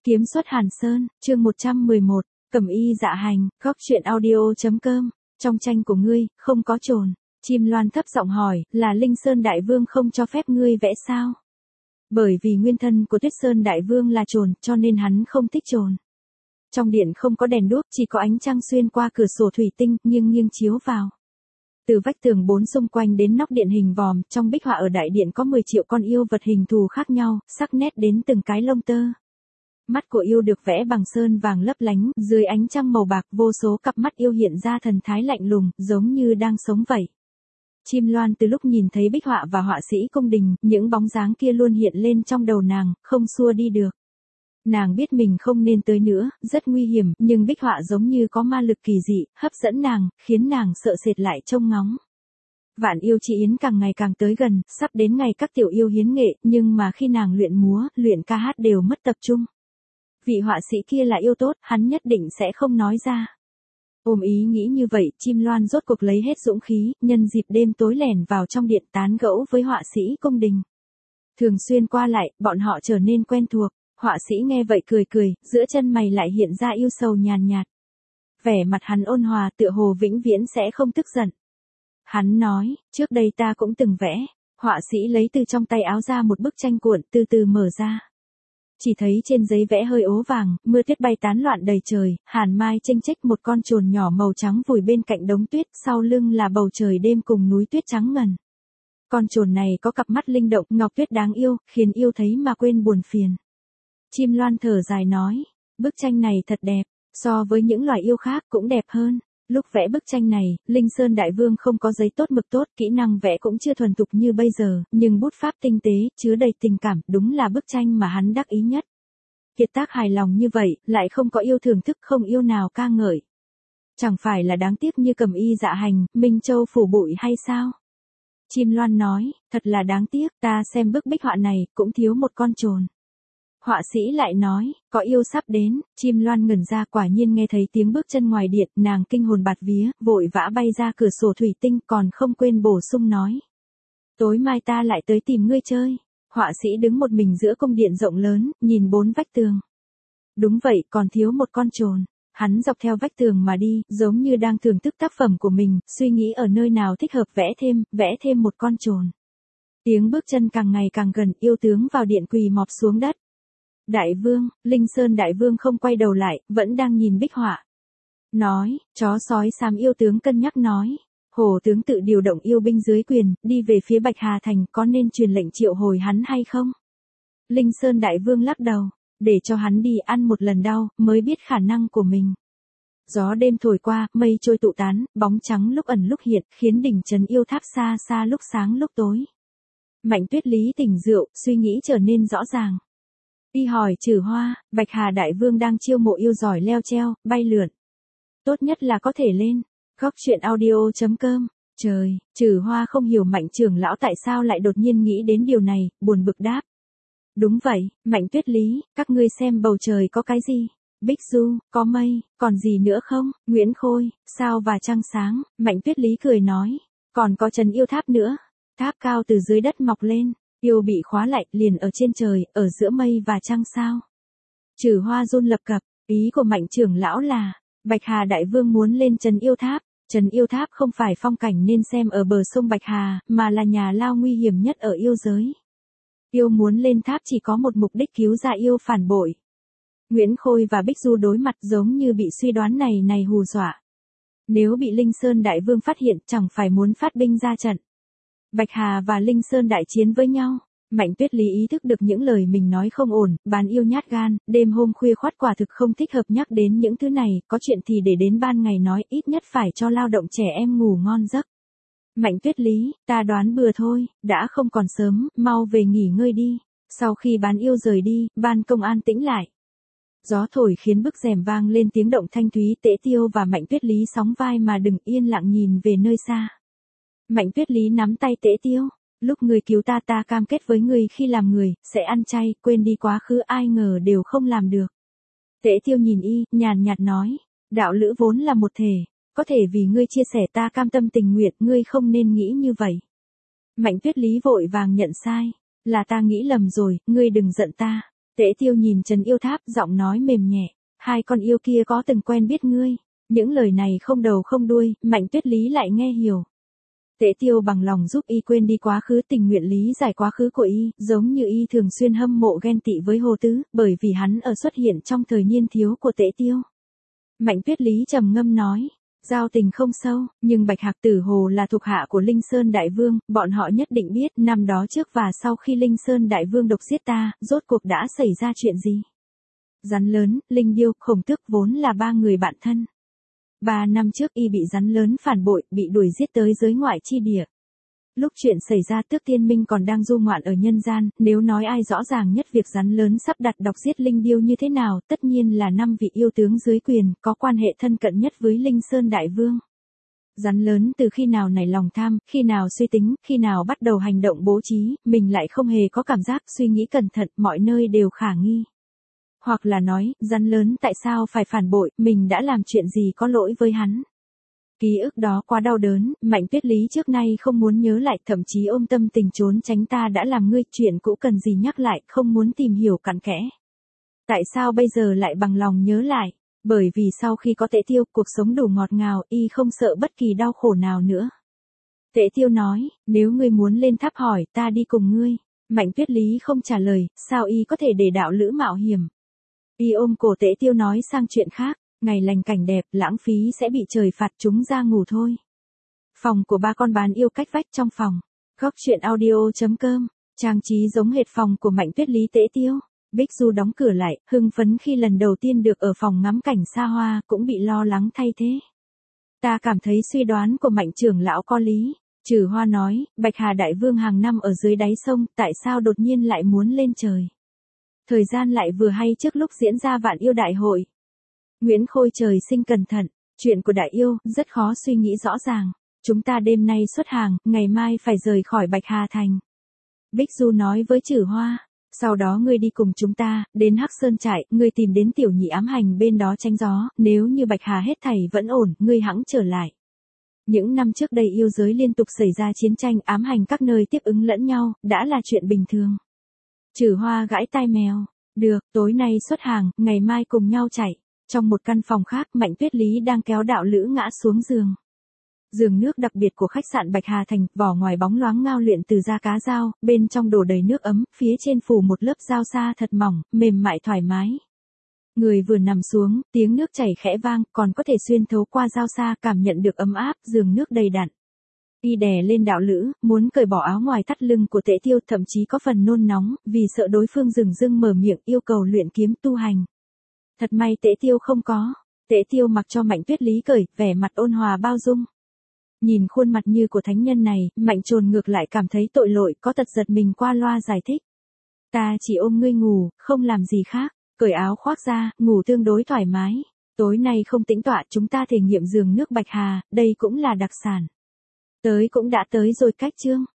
Kiếm xuất Hàn Sơn, chương 111, Cẩm y dạ hành, góc truyện audio.com, trong tranh của ngươi, không có trồn. Chim Loan thấp giọng hỏi, là Linh Sơn Đại Vương không cho phép ngươi vẽ sao? Bởi vì nguyên thân của Tuyết Sơn Đại Vương là trồn, cho nên hắn không thích trồn. Trong điện không có đèn đuốc, chỉ có ánh trăng xuyên qua cửa sổ thủy tinh, nghiêng nghiêng chiếu vào. Từ vách tường 4 xung quanh đến nóc điện hình vòm, trong bích họa ở đại điện có 10 triệu con yêu vật hình thù khác nhau, sắc nét đến từng cái lông tơ. Mắt của yêu được vẽ bằng sơn vàng lấp lánh, dưới ánh trăng màu bạc vô số cặp mắt yêu hiện ra thần thái lạnh lùng, giống như đang sống vậy. Chim Loan từ lúc nhìn thấy bích họa và họa sĩ cung đình, những bóng dáng kia luôn hiện lên trong đầu nàng, không xua đi được. Nàng biết mình không nên tới nữa, rất nguy hiểm, nhưng bích họa giống như có ma lực kỳ dị, hấp dẫn nàng, khiến nàng sợ sệt lại trông ngóng. Vạn yêu chi yến càng ngày càng tới gần, sắp đến ngày các tiểu yêu hiến nghệ, nhưng mà khi nàng luyện múa, luyện ca hát đều mất tập trung. Vị họa sĩ kia là yêu tốt, hắn nhất định sẽ không nói ra. Ôm ý nghĩ như vậy, Chim Loan rốt cuộc lấy hết dũng khí, nhân dịp đêm tối lẻn vào trong điện tán gẫu với họa sĩ cung đình. Thường xuyên qua lại, bọn họ trở nên quen thuộc, họa sĩ nghe vậy cười cười, giữa chân mày lại hiện ra yêu sầu nhàn nhạt. Vẻ mặt hắn ôn hòa tựa hồ vĩnh viễn sẽ không tức giận. Hắn nói, trước đây ta cũng từng vẽ, họa sĩ lấy từ trong tay áo ra một bức tranh cuộn từ từ mở ra. Chỉ thấy trên giấy vẽ hơi ố vàng, mưa tuyết bay tán loạn đầy trời, hàn mai chênh chách một con trồn nhỏ màu trắng vùi bên cạnh đống tuyết, sau lưng là bầu trời đêm cùng núi tuyết trắng ngần. Con trồn này có cặp mắt linh động, ngọc tuyết đáng yêu, khiến yêu thấy mà quên buồn phiền. Chim Loan thở dài nói, bức tranh này thật đẹp, so với những loài yêu khác cũng đẹp hơn. Lúc vẽ bức tranh này, Linh Sơn Đại Vương không có giấy tốt mực tốt, kỹ năng vẽ cũng chưa thuần thục như bây giờ, nhưng bút pháp tinh tế, chứa đầy tình cảm, đúng là bức tranh mà hắn đắc ý nhất. Kiệt tác hài lòng như vậy, lại không có yêu thưởng thức, không yêu nào ca ngợi. Chẳng phải là đáng tiếc như Cẩm y dạ hành, Minh Châu phủ bụi hay sao? Chim Loan nói, thật là đáng tiếc, ta xem bức bích họa này, cũng thiếu một con trồn. Họa sĩ lại nói, có yêu sắp đến, Chim Loan ngẩn ra quả nhiên nghe thấy tiếng bước chân ngoài điện, nàng kinh hồn bạt vía, vội vã bay ra cửa sổ thủy tinh còn không quên bổ sung nói. Tối mai ta lại tới tìm ngươi chơi. Họa sĩ đứng một mình giữa cung điện rộng lớn, nhìn 4 vách tường. Đúng vậy, còn thiếu một con trồn. Hắn dọc theo vách tường mà đi, giống như đang thưởng thức tác phẩm của mình, suy nghĩ ở nơi nào thích hợp vẽ thêm một con trồn. Tiếng bước chân càng ngày càng gần, yêu tướng vào điện quỳ mọp xuống đất. Đại Vương, Linh Sơn Đại Vương không quay đầu lại, vẫn đang nhìn bích họa. Nói, chó sói xám yêu tướng cân nhắc nói. Hổ tướng tự điều động yêu binh dưới quyền, đi về phía Bạch Hà Thành, có nên truyền lệnh triệu hồi hắn hay không? Linh Sơn Đại Vương lắc đầu, để cho hắn đi ăn một lần đau, mới biết khả năng của mình. Gió đêm thổi qua, mây trôi tụ tán, bóng trắng lúc ẩn lúc hiện, khiến đỉnh trấn yêu tháp xa xa lúc sáng lúc tối. Mạnh Tuyết Lý tỉnh rượu, suy nghĩ trở nên rõ ràng. Đi hỏi Trử Hoa, Bạch Hà Đại Vương đang chiêu mộ yêu giỏi leo treo, bay lượn. Tốt nhất là có thể lên. Góc truyện audio.com. Trời, Trử Hoa không hiểu Mạnh trưởng lão tại sao lại đột nhiên nghĩ đến điều này, buồn bực đáp. Đúng vậy, Mạnh Tuyết Lý, các ngươi xem bầu trời có cái gì? Bích du, có mây, còn gì nữa không? Nguyễn Khôi, sao và trăng sáng, Mạnh Tuyết Lý cười nói. Còn có trấn yêu tháp nữa. Tháp cao từ dưới đất mọc lên. Yêu bị khóa lại, liền ở trên trời, ở giữa mây và trăng sao. Trử Hoa run lập cập, ý của Mạnh trưởng lão là, Bạch Hà Đại Vương muốn lên trấn yêu tháp. Trấn yêu tháp không phải phong cảnh nên xem ở bờ sông Bạch Hà, mà là nhà lao nguy hiểm nhất ở yêu giới. Yêu muốn lên tháp chỉ có một mục đích cứu ra yêu phản bội. Nguyễn Khôi và Bích Du đối mặt giống như bị suy đoán này hù dọa. Nếu bị Linh Sơn Đại Vương phát hiện chẳng phải muốn phát binh ra trận. Bạch Hà và Linh Sơn đại chiến với nhau. Mạnh Tuyết Lý ý thức được những lời mình nói không ổn, bán yêu nhát gan, đêm hôm khuya khoắt quả thực không thích hợp nhắc đến những thứ này, có chuyện thì để đến ban ngày nói, ít nhất phải cho lao động trẻ em ngủ ngon giấc. Mạnh Tuyết Lý, ta đoán bừa thôi, đã không còn sớm, mau về nghỉ ngơi đi. Sau khi bán yêu rời đi, ban công an tĩnh lại. Gió thổi khiến bức rèm vang lên tiếng động thanh thúy, Tế Tiêu và Mạnh Tuyết Lý sóng vai mà đừng yên lặng nhìn về nơi xa. Mạnh Tuyết Lý nắm tay Tế Tiêu. Lúc người cứu ta cam kết với người khi làm người, sẽ ăn chay, quên đi quá khứ ai ngờ đều không làm được. Tế Tiêu nhìn y, nhàn nhạt nói, đạo lữ vốn là một thể, có thể vì ngươi chia sẻ ta cam tâm tình nguyện, ngươi không nên nghĩ như vậy. Mạnh Tuyết Lý vội vàng nhận sai, là ta nghĩ lầm rồi, ngươi đừng giận ta. Tế Tiêu nhìn Trần Yêu Tháp, giọng nói mềm nhẹ, hai con yêu kia có từng quen biết ngươi. Những lời này không đầu không đuôi, Mạnh Tuyết Lý lại nghe hiểu. Tế Tiêu bằng lòng giúp y quên đi quá khứ, tình nguyện lý giải quá khứ của y, giống như y thường xuyên hâm mộ ghen tị với Hồ Tứ, bởi vì hắn ở xuất hiện trong thời niên thiếu của Tế Tiêu. Mạnh Tuyết Lý trầm ngâm nói, giao tình không sâu, nhưng Bạch Hạc Tử Hồ là thuộc hạ của Linh Sơn Đại Vương, bọn họ nhất định biết năm đó trước và sau khi Linh Sơn Đại Vương độc giết ta, rốt cuộc đã xảy ra chuyện gì. Rắn lớn, Linh Điêu, Khổng Tước vốn là ba người bạn thân. 3 năm trước y bị rắn lớn phản bội, bị đuổi giết tới giới ngoại chi địa. Lúc chuyện xảy ra Tước Tiên Minh còn đang du ngoạn ở nhân gian, nếu nói ai rõ ràng nhất việc rắn lớn sắp đặt độc giết Linh Điêu như thế nào, tất nhiên là 5 vị yêu tướng dưới quyền, có quan hệ thân cận nhất với Linh Sơn Đại Vương. Rắn lớn từ khi nào nảy lòng tham, khi nào suy tính, khi nào bắt đầu hành động bố trí, mình lại không hề có cảm giác suy nghĩ cẩn thận, mọi nơi đều khả nghi. Hoặc là nói, rắn lớn tại sao phải phản bội, mình đã làm chuyện gì có lỗi với hắn. Ký ức đó quá đau đớn, Mạnh Tuyết Lý trước nay không muốn nhớ lại, thậm chí ôm tâm tình trốn tránh, ta đã làm ngươi, chuyện cũ cần gì nhắc lại, không muốn tìm hiểu cặn kẽ. Tại sao bây giờ lại bằng lòng nhớ lại? Bởi vì sau khi có Tế Tiêu, cuộc sống đủ ngọt ngào, y không sợ bất kỳ đau khổ nào nữa. Tế Tiêu nói, nếu ngươi muốn lên tháp hỏi, ta đi cùng ngươi. Mạnh Tuyết Lý không trả lời, sao y có thể để đạo lữ mạo hiểm. Y ôm cổ Tế Tiêu nói sang chuyện khác, ngày lành cảnh đẹp, lãng phí sẽ bị trời phạt, chúng ra ngủ thôi. Phòng của ba con bán yêu cách vách trong phòng. Góc truyện audio.com, trang trí giống hệt phòng của Mạnh Tuyết Lý Tế Tiêu. Bích Du đóng cửa lại, hưng phấn khi lần đầu tiên được ở phòng ngắm cảnh xa hoa, cũng bị lo lắng thay thế. Ta cảm thấy suy đoán của Mạnh trưởng lão có lý. Trừ Hoa nói, Bạch Hà Đại Vương hàng năm ở dưới đáy sông, tại sao đột nhiên lại muốn lên trời? Thời gian lại vừa hay trước lúc diễn ra Vạn Yêu Đại Hội. Nguyễn Khôi trời sinh cẩn thận, chuyện của Đại Yêu, rất khó suy nghĩ rõ ràng. Chúng ta đêm nay xuất hàng, ngày mai phải rời khỏi Bạch Hà Thành. Bích Du nói với Trừ Hoa, sau đó ngươi đi cùng chúng ta, đến Hắc Sơn trại, ngươi tìm đến tiểu nhị ám hành bên đó tránh gió, nếu như Bạch Hà hết thảy vẫn ổn, ngươi hẵng trở lại. Những năm trước đây yêu giới liên tục xảy ra chiến tranh, ám hành các nơi tiếp ứng lẫn nhau, đã là chuyện bình thường. Trừ Hoa gãi tai mèo, được, tối nay xuất hàng, ngày mai cùng nhau chạy. Trong một căn phòng khác, Mạnh Tuyết Lý đang kéo đạo lữ ngã xuống giường. Giường nước đặc biệt của khách sạn Bạch Hà Thành, vỏ ngoài bóng loáng ngao luyện từ da cá dao, bên trong đổ đầy nước ấm, phía trên phủ một lớp dao sa thật mỏng, mềm mại thoải mái. Người vừa nằm xuống, tiếng nước chảy khẽ vang, còn có thể xuyên thấu qua dao sa cảm nhận được ấm áp, giường nước đầy đặn. Y đè lên đạo lữ, muốn cởi bỏ áo ngoài thắt lưng của Tế Tiêu, thậm chí có phần nôn nóng, vì sợ đối phương dửng dưng mở miệng yêu cầu luyện kiếm tu hành. Thật may Tế Tiêu không có. Tế Tiêu mặc cho Mạnh Tuyết Lý cởi, vẻ mặt ôn hòa bao dung. Nhìn khuôn mặt như của thánh nhân này, Mạnh Trồn ngược lại cảm thấy tội lỗi, có tật giật mình qua loa giải thích. Ta chỉ ôm ngươi ngủ, không làm gì khác. Cởi áo khoác ra, ngủ tương đối thoải mái. Tối nay không tĩnh tọa, chúng ta thể nghiệm giường nước Bạch Hà, đây cũng là đặc sản. Tới cũng đã tới rồi cách chương.